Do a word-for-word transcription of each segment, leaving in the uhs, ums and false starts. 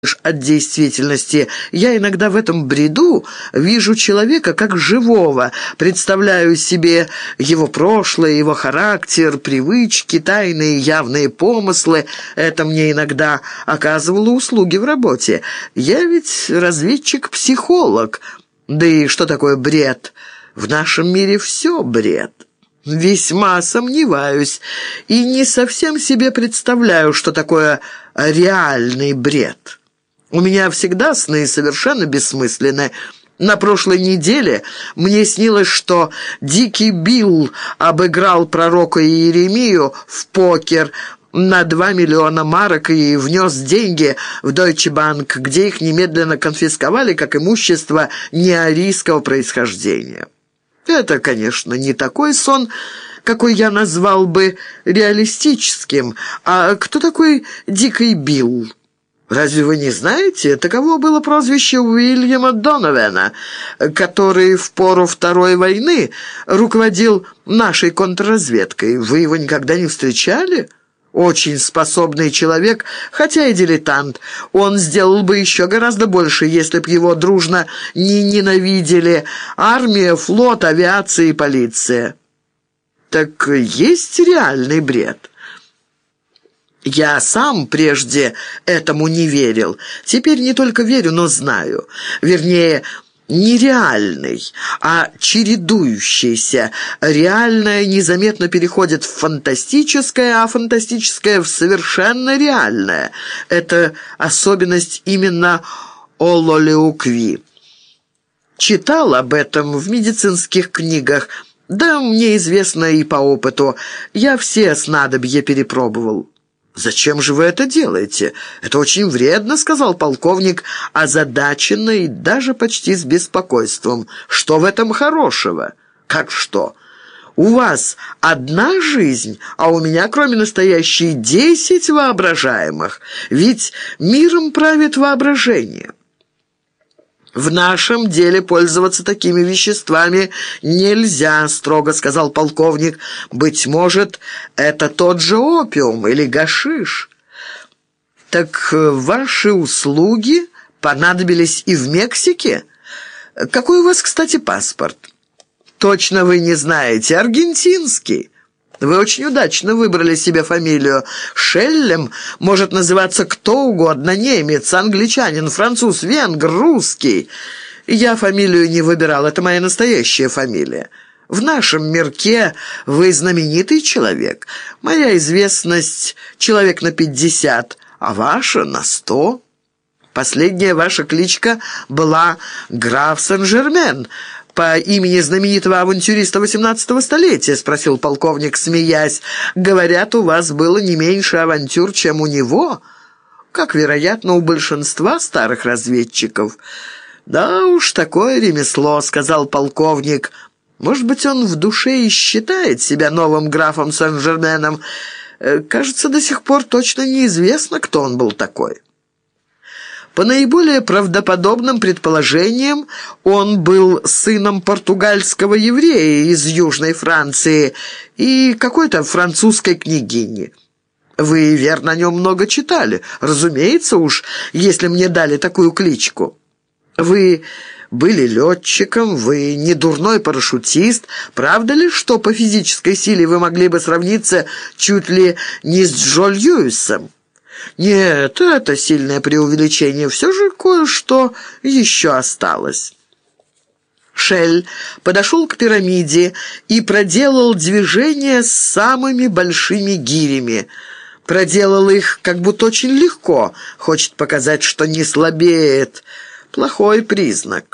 от действительности. Я иногда в этом бреду вижу человека как живого, представляю себе его прошлое, его характер, привычки, тайные явные помыслы. Это мне иногда оказывало услуги в работе. Я ведь разведчик-психолог. Да и что такое бред? В нашем мире все бред. Весьма сомневаюсь и не совсем себе представляю, что такое реальный бред. У меня всегда сны совершенно бессмысленны. На прошлой неделе мне снилось, что Дикий Билл обыграл пророка Иеремию в покер на два миллиона марок и внес деньги в Deutsche Bank, где их немедленно конфисковали как имущество неарийского происхождения. Это, конечно, не такой сон, какой я назвал бы реалистическим. А кто такой Дикий Билл? Разве вы не знаете? Таково было прозвище Уильяма Донована, который в пору Второй войны руководил нашей контрразведкой. Вы его никогда не встречали? Очень способный человек, хотя и дилетант. Он сделал бы еще гораздо больше, если б его дружно не ненавидели армия, флот, авиация и полиция. Так есть реальный бред. Я сам прежде этому не верил. Теперь не только верю, но знаю. Вернее, не реальный, а чередующийся. Реальное незаметно переходит в фантастическое, а фантастическое в совершенно реальное. Это особенность именно Ололеукви. Читал об этом в медицинских книгах. Да мне известно и по опыту. Я все снадобья перепробовал. «Зачем же вы это делаете? Это очень вредно», — сказал полковник, озадаченно и даже почти с беспокойством. «Что в этом хорошего?» «Как что? У вас одна жизнь, а у меня, кроме настоящей, десять воображаемых. Ведь миром правит воображение». «В нашем деле пользоваться такими веществами нельзя», — строго сказал полковник. «Быть может, это тот же опиум или гашиш». «Так ваши услуги понадобились и в Мексике? Какой у вас, кстати, паспорт?» «Точно вы не знаете. Аргентинский». «Вы очень удачно выбрали себе фамилию. Шеллем может называться кто угодно: немец, англичанин, француз, венгр, русский. Я фамилию не выбирал, это моя настоящая фамилия. В нашем мирке вы знаменитый человек. Моя известность — человек на пятьдесят, а ваша — на сто. Последняя ваша кличка была граф Сен-Жермен, по имени знаменитого авантюриста восемнадцатого столетия?» — спросил полковник, смеясь. «Говорят, у вас было не меньше авантюр, чем у него, как, вероятно, у большинства старых разведчиков». «Да уж, такое ремесло», — сказал полковник. «Может быть, он в душе и считает себя новым графом Сен-Жерменом. Кажется, до сих пор точно неизвестно, кто он был такой». По наиболее правдоподобным предположениям, он был сыном португальского еврея из Южной Франции и какой-то французской княгини. Вы, верно, о нем много читали. Разумеется уж, если мне дали такую кличку. Вы были летчиком, вы не дурной парашютист. Правда ли, что по физической силе вы могли бы сравниться чуть ли не с Джо Льюисом? Нет, это сильное преувеличение. Все же кое-что еще осталось. Шель подошел к пирамиде и проделал движение с самыми большими гирями. Проделал их как будто очень легко. Хочет показать, что не слабеет. Плохой признак.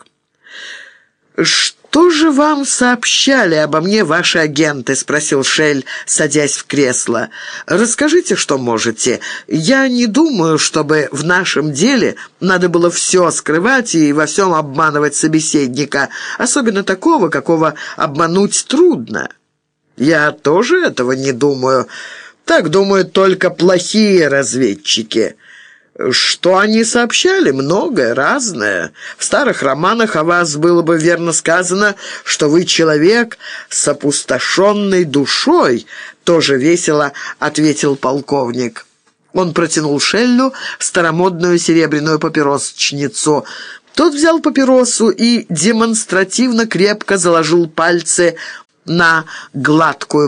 «Что же вам сообщали обо мне ваши агенты?» — спросил Шель, садясь в кресло. «Расскажите, что можете. Я не думаю, чтобы в нашем деле надо было все скрывать и во всем обманывать собеседника, особенно такого, какого обмануть трудно». «Я тоже этого не думаю. Так думают только плохие разведчики». «Что они сообщали? Многое, разное. В старых романах о вас было бы верно сказано, что вы человек с опустошенной душой», — тоже весело ответил полковник. Он протянул Шеллю старомодную серебряную папиросочницу. Тот взял папиросу и демонстративно крепко заложил пальцы на гладкую